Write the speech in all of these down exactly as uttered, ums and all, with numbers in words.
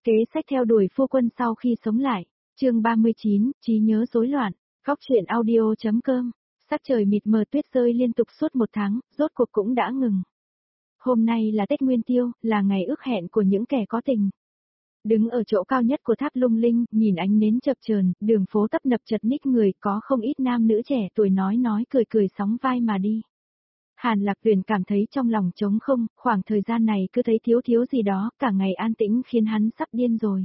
Kế sách theo đuổi phu quân sau khi sống lại. Chương ba mươi chín, trí nhớ rối loạn. Góc truyện audio chấm com. Sắc trời mịt mờ, tuyết rơi liên tục suốt một tháng, rốt cuộc cũng đã ngừng. Hôm nay là Tết Nguyên Tiêu, là ngày ước hẹn của những kẻ có tình. Đứng ở chỗ cao nhất của tháp lung linh, nhìn ánh nến chập chờn, đường phố tấp nập chật ních người, có không ít nam nữ trẻ tuổi nói nói cười cười sóng vai mà đi. Hàn Lạc Uyển cảm thấy trong lòng trống không, khoảng thời gian này cứ thấy thiếu thiếu gì đó, cả ngày an tĩnh khiến hắn sắp điên rồi.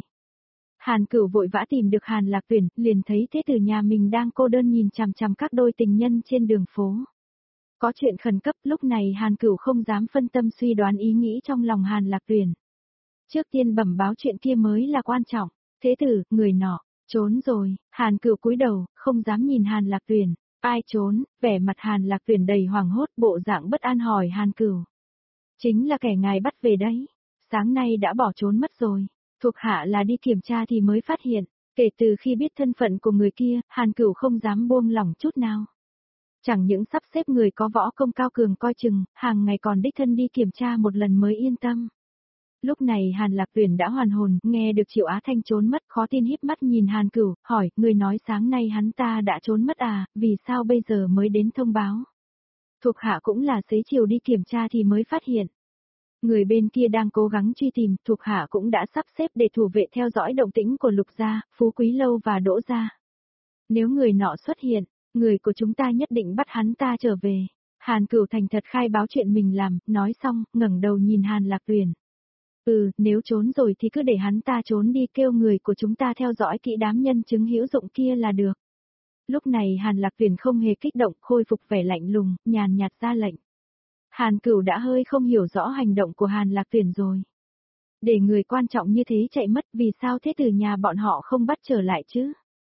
Hàn Cửu vội vã tìm được Hàn Lạc Uyển, liền thấy thế tử nhà mình đang cô đơn nhìn chằm chằm các đôi tình nhân trên đường phố. Có chuyện khẩn cấp, lúc này Hàn Cửu không dám phân tâm suy đoán ý nghĩ trong lòng Hàn Lạc Uyển. Trước tiên bẩm báo chuyện kia mới là quan trọng. Thế tử, người nọ, trốn rồi. Hàn Cửu cúi đầu, không dám nhìn Hàn Lạc Uyển. Ai trốn? Vẻ mặt Hàn Lạc Uyển đầy hoảng hốt, bộ dạng bất an hỏi Hàn Cửu. Chính là kẻ ngài bắt về đấy. Sáng nay đã bỏ trốn mất rồi. Thuộc hạ là đi kiểm tra thì mới phát hiện. Kể từ khi biết thân phận của người kia, Hàn Cửu không dám buông lỏng chút nào. Chẳng những sắp xếp người có võ công cao cường coi chừng, hàng ngày còn đích thân đi kiểm tra một lần mới yên tâm. Lúc này Hàn Lạc Uyển đã hoàn hồn, nghe được Triệu Á Thanh trốn mất, khó tin híp mắt nhìn Hàn Cửu, hỏi, người nói sáng nay hắn ta đã trốn mất à, vì sao bây giờ mới đến thông báo? Thuộc hạ cũng là xế chiều đi kiểm tra thì mới phát hiện. Người bên kia đang cố gắng truy tìm, thuộc hạ cũng đã sắp xếp để thủ vệ theo dõi động tĩnh của Lục gia, Phú Quý lâu và Đỗ gia. Nếu người nọ xuất hiện, người của chúng ta nhất định bắt hắn ta trở về. Hàn Cửu thành thật khai báo chuyện mình làm, nói xong, ngẩng đầu nhìn Hàn Lạc Uyển. Ừ, nếu trốn rồi thì cứ để hắn ta trốn đi, kêu người của chúng ta theo dõi kỹ đám nhân chứng hữu dụng kia là được. Lúc này Hàn Lạc Uyển không hề kích động, khôi phục vẻ lạnh lùng, nhàn nhạt ra lệnh. Hàn Cửu đã hơi không hiểu rõ hành động của Hàn Lạc Uyển rồi. Để người quan trọng như thế chạy mất, vì sao thế tử nhà bọn họ không bắt trở lại chứ?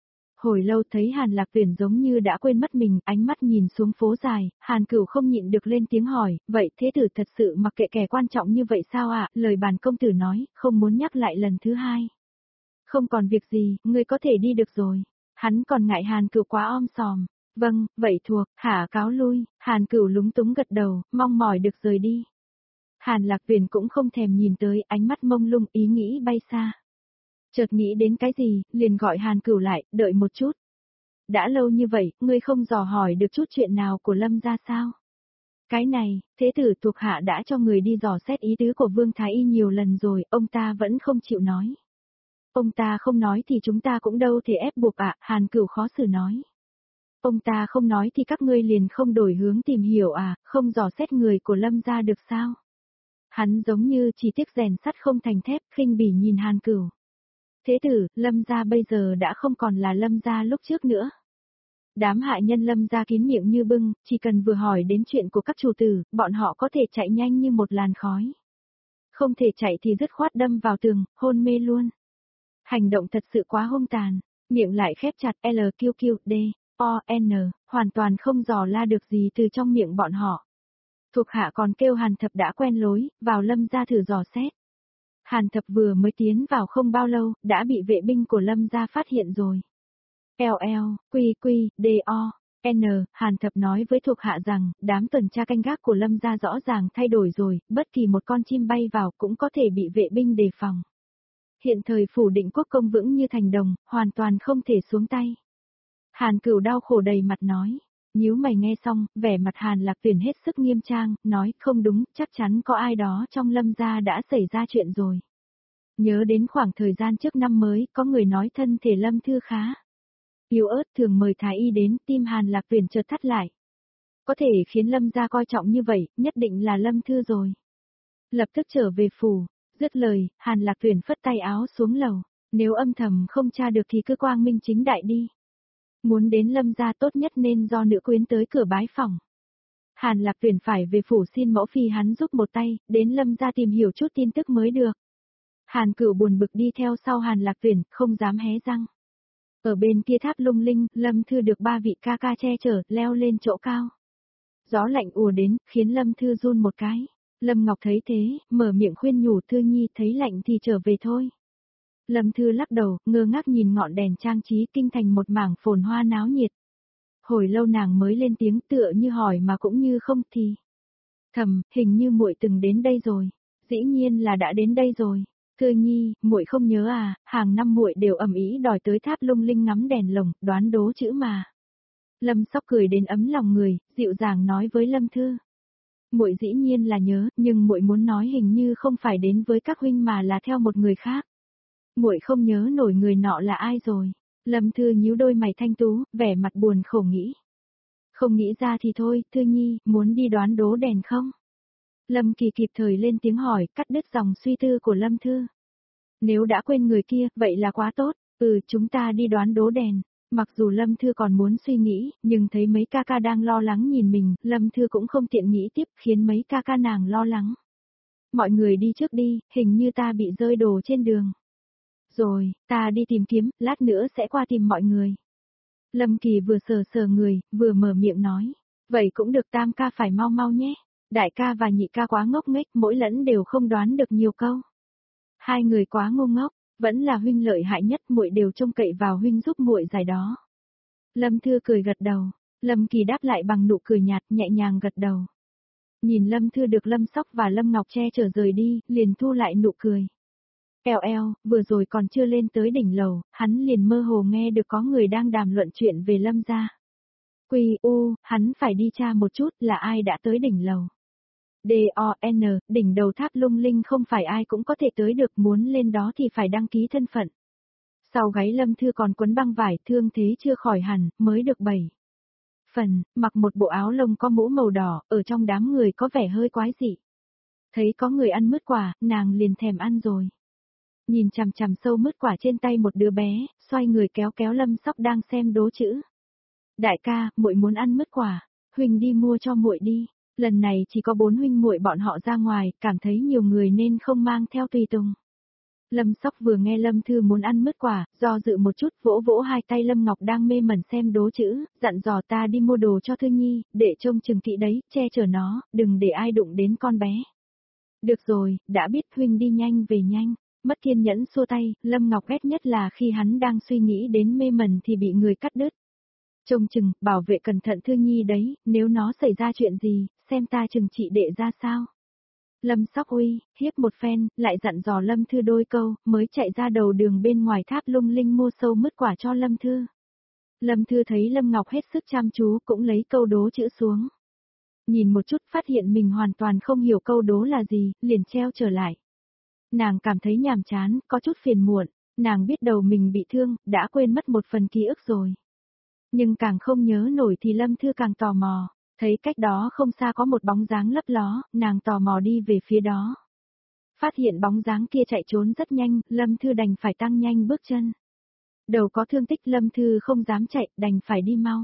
Hồi lâu thấy Hàn Lạc Uyển giống như đã quên mất mình, ánh mắt nhìn xuống phố dài, Hàn Cửu không nhịn được lên tiếng hỏi, vậy thế tử thật sự mặc kệ kẻ quan trọng như vậy sao ạ? À? Lời bàn công tử nói, không muốn nhắc lại lần thứ hai. Không còn việc gì, ngươi có thể đi được rồi. Hắn còn ngại Hàn Cửu quá om sòm. Vâng, vậy thuộc, thả cáo lui. Hàn Cửu lúng túng gật đầu, mong mỏi được rời đi. Hàn Lạc Uyển cũng không thèm nhìn tới, ánh mắt mông lung, ý nghĩ bay xa. Chợt nghĩ đến cái gì, liền gọi Hàn Cửu lại, đợi một chút. Đã lâu như vậy, ngươi không dò hỏi được chút chuyện nào của Lâm gia sao? Cái này, thế tử thuộc hạ đã cho người đi dò xét ý tứ của Vương Thái Y nhiều lần rồi, ông ta vẫn không chịu nói. Ông ta không nói thì chúng ta cũng đâu thể ép buộc ạ, à, Hàn Cửu khó xử nói. Ông ta không nói thì các ngươi liền không đổi hướng tìm hiểu à, không dò xét người của Lâm gia được sao? Hắn giống như chỉ tiếc rèn sắt không thành thép, khinh bỉ nhìn Hàn Cửu. Thế tử, Lâm gia bây giờ đã không còn là Lâm gia lúc trước nữa. Đám hạ nhân Lâm gia kín miệng như bưng, chỉ cần vừa hỏi đến chuyện của các chủ tử, bọn họ có thể chạy nhanh như một làn khói. Không thể chạy thì dứt khoát đâm vào tường, hôn mê luôn. Hành động thật sự quá hung tàn, miệng lại khép chặt L Q Q D, O, N, hoàn toàn không dò la được gì từ trong miệng bọn họ. Thuộc hạ còn kêu Hàn Thập đã quen lối, vào Lâm gia thử dò xét. Hàn Thập vừa mới tiến vào không bao lâu, đã bị vệ binh của Lâm gia phát hiện rồi. L L, Q Q, D O, N, Hàn Thập nói với thuộc hạ rằng, đám tuần tra canh gác của Lâm gia rõ ràng thay đổi rồi, bất kỳ một con chim bay vào cũng có thể bị vệ binh đề phòng. Hiện thời phủ Định Quốc công vững như thành đồng, hoàn toàn không thể xuống tay. Hàn Cửu đau khổ đầy mặt nói. Nhíu mày nghe xong, vẻ mặt Hàn Lạc Uyển hết sức nghiêm trang, nói không đúng, chắc chắn có ai đó trong Lâm gia đã xảy ra chuyện rồi. Nhớ đến khoảng thời gian trước năm mới, có người nói thân thể Lâm Thư khá yếu ớt, thường mời thái y đến, tim Hàn Lạc Uyển chợt thắt lại. Có thể khiến Lâm gia coi trọng như vậy, nhất định là Lâm Thư rồi. Lập tức trở về phủ, dứt lời, Hàn Lạc Uyển phất tay áo xuống lầu, nếu âm thầm không tra được thì cứ quang minh chính đại đi. Muốn đến Lâm gia tốt nhất nên do nữ quyến tới cửa bái phỏng. Hàn Lạc Uyển phải về phủ xin mẫu phi hắn giúp một tay, đến Lâm gia tìm hiểu chút tin tức mới được. Hàn Cửu buồn bực đi theo sau Hàn Lạc Uyển, không dám hé răng. Ở bên kia tháp lung linh, Lâm Thư được ba vị ca ca che chở, leo lên chỗ cao. Gió lạnh ùa đến, khiến Lâm Thư run một cái. Lâm Ngọc thấy thế, mở miệng khuyên nhủ Thư Nhi, thấy lạnh thì trở về thôi. Lâm Thư lắc đầu, ngơ ngác nhìn ngọn đèn trang trí kinh thành một mảng phồn hoa náo nhiệt. Hồi lâu nàng mới lên tiếng, tựa như hỏi mà cũng như không thì. Thầm, hình như muội từng đến đây rồi. Dĩ nhiên là đã đến đây rồi. Thư Nhi, muội không nhớ à, hàng năm muội đều ầm ĩ đòi tới tháp lung linh ngắm đèn lồng, đoán đố chữ mà. Lâm Sóc cười đến ấm lòng người, dịu dàng nói với Lâm Thư. Muội dĩ nhiên là nhớ, nhưng muội muốn nói hình như không phải đến với các huynh mà là theo một người khác. Muội không nhớ nổi người nọ là ai rồi. Lâm Thư nhíu đôi mày thanh tú, vẻ mặt buồn khổ nghĩ. Không nghĩ ra thì thôi, Thư Nhi, muốn đi đoán đố đèn không? Lâm Kỳ kịp thời lên tiếng hỏi, cắt đứt dòng suy tư của Lâm Thư. Nếu đã quên người kia, vậy là quá tốt, ừ, chúng ta đi đoán đố đèn. Mặc dù Lâm Thư còn muốn suy nghĩ, nhưng thấy mấy ca ca đang lo lắng nhìn mình, Lâm Thư cũng không tiện nghĩ tiếp, khiến mấy ca ca nàng lo lắng. Mọi người đi trước đi, hình như ta bị rơi đồ trên đường. Rồi, ta đi tìm kiếm, lát nữa sẽ qua tìm mọi người. Lâm Kỳ vừa sờ sờ người, vừa mở miệng nói. Vậy cũng được, tam ca phải mau mau nhé. Đại ca và nhị ca quá ngốc nghếch, mỗi lẫn đều không đoán được nhiều câu. Hai người quá ngu ngốc, vẫn là huynh lợi hại nhất, muội đều trông cậy vào huynh giúp muội giải đó. Lâm Thư cười gật đầu, Lâm Kỳ đáp lại bằng nụ cười nhạt, nhẹ nhàng gật đầu. Nhìn Lâm Thư được Lâm Sóc và Lâm Ngọc che chở rời đi, liền thu lại nụ cười. Eo eo, vừa rồi còn chưa lên tới đỉnh lầu, hắn liền mơ hồ nghe được có người đang đàm luận chuyện về Lâm gia. Quy u, hắn phải đi tra một chút là ai đã tới đỉnh lầu. D-O-N, đỉnh đầu tháp lung linh không phải ai cũng có thể tới được, muốn lên đó thì phải đăng ký thân phận. Sau gáy Lâm Thư còn quấn băng vải, thương thế chưa khỏi hẳn, mới được bảy phần, mặc một bộ áo lông có mũ màu đỏ, ở trong đám người có vẻ hơi quái dị. Thấy có người ăn mứt quả, nàng liền thèm ăn rồi. Nhìn chằm chằm sâu mứt quả trên tay một đứa bé, xoay người kéo kéo Lâm Sóc đang xem đố chữ. Đại ca, muội muốn ăn mứt quả, huynh đi mua cho muội đi. Lần này chỉ có bốn huynh muội bọn họ ra ngoài, cảm thấy nhiều người nên không mang theo tùy tùng. Lâm Sóc vừa nghe Lâm Thư muốn ăn mứt quả, do dự một chút, vỗ vỗ hai tay Lâm Ngọc đang mê mẩn xem đố chữ, dặn dò ta đi mua đồ cho Thư Nhi, để trông chừng thị đấy, che chở nó, đừng để ai đụng đến con bé. Được rồi, đã biết, huynh đi nhanh về nhanh. Mất kiên nhẫn xua tay, Lâm Ngọc ghét nhất là khi hắn đang suy nghĩ đến mê mẩn thì bị người cắt đứt. Trông chừng, bảo vệ cẩn thận Thư Nhi đấy, nếu nó xảy ra chuyện gì, xem ta chừng trị đệ ra sao. Lâm Sóc uy, hiếp một phen, lại dặn dò Lâm Thư đôi câu, mới chạy ra đầu đường bên ngoài tháp lung linh mua sâu mứt quả cho Lâm Thư. Lâm Thư thấy Lâm Ngọc hết sức chăm chú, cũng lấy câu đố chữ xuống. Nhìn một chút phát hiện mình hoàn toàn không hiểu câu đố là gì, liền treo trở lại. Nàng cảm thấy nhàm chán, có chút phiền muộn, nàng biết đầu mình bị thương, đã quên mất một phần ký ức rồi. Nhưng càng không nhớ nổi thì Lâm Thư càng tò mò, thấy cách đó không xa có một bóng dáng lấp ló, nàng tò mò đi về phía đó. Phát hiện bóng dáng kia chạy trốn rất nhanh, Lâm Thư đành phải tăng nhanh bước chân. Đầu có thương tích Lâm Thư không dám chạy, đành phải đi mau.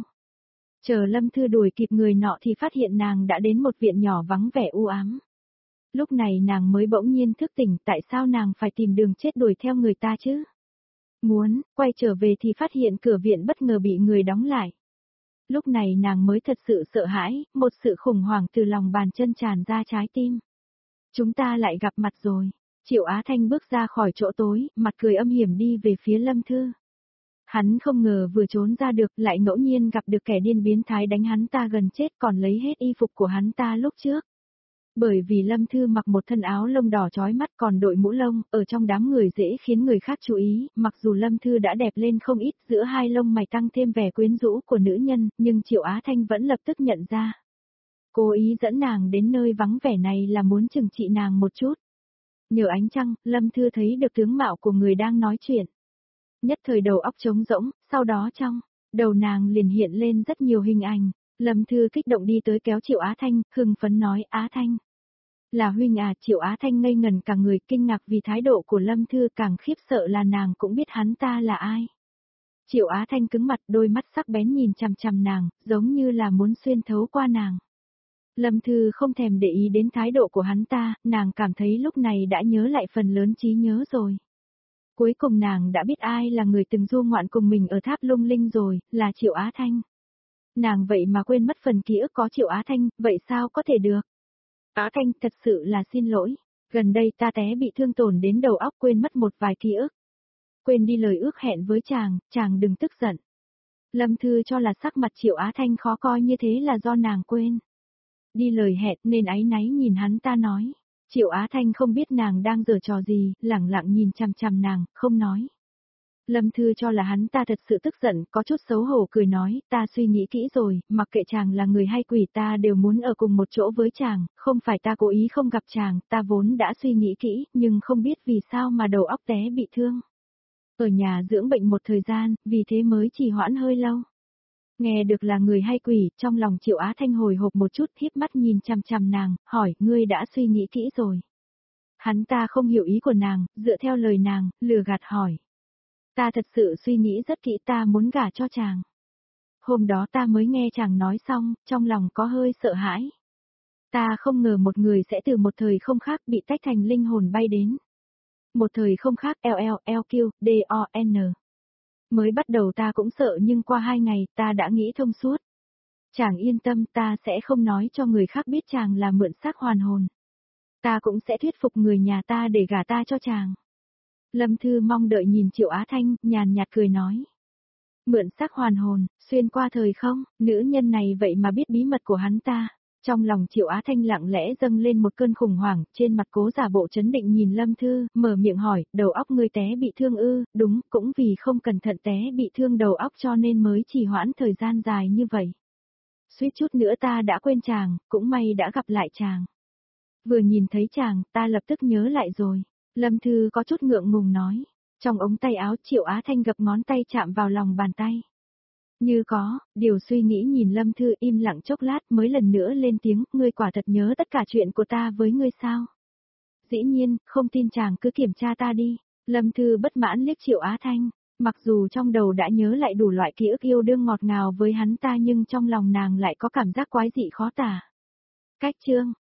Chờ Lâm Thư đuổi kịp người nọ thì phát hiện nàng đã đến một viện nhỏ vắng vẻ u ám. Lúc này nàng mới bỗng nhiên thức tỉnh, tại sao nàng phải tìm đường chết đuổi theo người ta chứ? Muốn, quay trở về thì phát hiện cửa viện bất ngờ bị người đóng lại. Lúc này nàng mới thật sự sợ hãi, một sự khủng hoảng từ lòng bàn chân tràn ra trái tim. Chúng ta lại gặp mặt rồi. Triệu Á Thanh bước ra khỏi chỗ tối, mặt cười âm hiểm đi về phía Lâm Thư. Hắn không ngờ vừa trốn ra được, lại ngẫu nhiên gặp được kẻ điên biến thái đánh hắn ta gần chết, còn lấy hết y phục của hắn ta lúc trước. Bởi vì Lâm Thư mặc một thân áo lông đỏ chói mắt còn đội mũ lông, ở trong đám người dễ khiến người khác chú ý, mặc dù Lâm Thư đã đẹp lên không ít, giữa hai lông mày tăng thêm vẻ quyến rũ của nữ nhân, nhưng Triệu Á Thanh vẫn lập tức nhận ra. Cố ý dẫn nàng đến nơi vắng vẻ này là muốn trừng trị nàng một chút. Nhờ ánh trăng, Lâm Thư thấy được tướng mạo của người đang nói chuyện. Nhất thời đầu óc trống rỗng, sau đó trong đầu nàng liền hiện lên rất nhiều hình ảnh. Lâm Thư kích động đi tới kéo Triệu Á Thanh, hưng phấn nói, Á Thanh. Là huynh à, Triệu Á Thanh ngây ngần cả người, kinh ngạc vì thái độ của Lâm Thư, càng khiếp sợ là nàng cũng biết hắn ta là ai. Triệu Á Thanh cứng mặt, đôi mắt sắc bén nhìn chằm chằm nàng, giống như là muốn xuyên thấu qua nàng. Lâm Thư không thèm để ý đến thái độ của hắn ta, nàng cảm thấy lúc này đã nhớ lại phần lớn trí nhớ rồi. Cuối cùng nàng đã biết ai là người từng du ngoạn cùng mình ở tháp lung linh rồi, là Triệu Á Thanh. Nàng vậy mà quên mất phần ký ức có Triệu Á Thanh, vậy sao có thể được? Á Thanh, thật sự là xin lỗi, gần đây ta té bị thương tổn đến đầu óc, quên mất một vài ký ức. Quên đi lời ước hẹn với chàng, chàng đừng tức giận. Lâm Thư cho là sắc mặt Triệu Á Thanh khó coi như thế là do nàng quên đi lời hẹn nên áy náy nhìn hắn ta nói. Triệu Á Thanh không biết nàng đang giở trò gì, lẳng lặng nhìn chằm chằm nàng, không nói. Lâm Thư cho là hắn ta thật sự tức giận, có chút xấu hổ cười nói, ta suy nghĩ kỹ rồi, mặc kệ chàng là người hay quỷ ta đều muốn ở cùng một chỗ với chàng, không phải ta cố ý không gặp chàng, ta vốn đã suy nghĩ kỹ, nhưng không biết vì sao mà đầu óc té bị thương. Ở nhà dưỡng bệnh một thời gian, vì thế mới trì hoãn hơi lâu. Nghe được là người hay quỷ, trong lòng Triệu Á Thanh hồi hộp một chút, híp mắt nhìn chằm chằm nàng, hỏi, ngươi đã suy nghĩ kỹ rồi. Hắn ta không hiểu ý của nàng, dựa theo lời nàng, lừa gạt hỏi. Ta thật sự suy nghĩ rất kỹ, ta muốn gả cho chàng. Hôm đó ta mới nghe chàng nói xong, trong lòng có hơi sợ hãi. Ta không ngờ một người sẽ từ một thời không khác bị tách thành linh hồn bay đến. Một thời không khác L L L Q D O N. Mới bắt đầu ta cũng sợ nhưng qua hai ngày ta đã nghĩ thông suốt. Chàng yên tâm, ta sẽ không nói cho người khác biết chàng là mượn xác hoàn hồn. Ta cũng sẽ thuyết phục người nhà ta để gả ta cho chàng. Lâm Thư mong đợi nhìn Triệu Á Thanh, nhàn nhạt cười nói. Mượn xác hoàn hồn, xuyên qua thời không, nữ nhân này vậy mà biết bí mật của hắn ta. Trong lòng Triệu Á Thanh lặng lẽ dâng lên một cơn khủng hoảng, trên mặt cố giả bộ trấn định nhìn Lâm Thư, mở miệng hỏi, đầu óc ngươi té bị thương ư, đúng, cũng vì không cẩn thận té bị thương đầu óc cho nên mới trì hoãn thời gian dài như vậy. Suýt chút nữa ta đã quên chàng, cũng may đã gặp lại chàng. Vừa nhìn thấy chàng, ta lập tức nhớ lại rồi. Lâm Thư có chút ngượng ngùng nói. Trong ống tay áo Triệu Á Thanh gập ngón tay chạm vào lòng bàn tay. Như có, điều suy nghĩ nhìn Lâm Thư im lặng chốc lát mới lần nữa lên tiếng, ngươi quả thật nhớ tất cả chuyện của ta với ngươi sao? Dĩ nhiên, không tin chàng cứ kiểm tra ta đi. Lâm Thư bất mãn liếc Triệu Á Thanh, mặc dù trong đầu đã nhớ lại đủ loại ký ức yêu đương ngọt ngào với hắn ta nhưng trong lòng nàng lại có cảm giác quái dị khó tả. Cách chương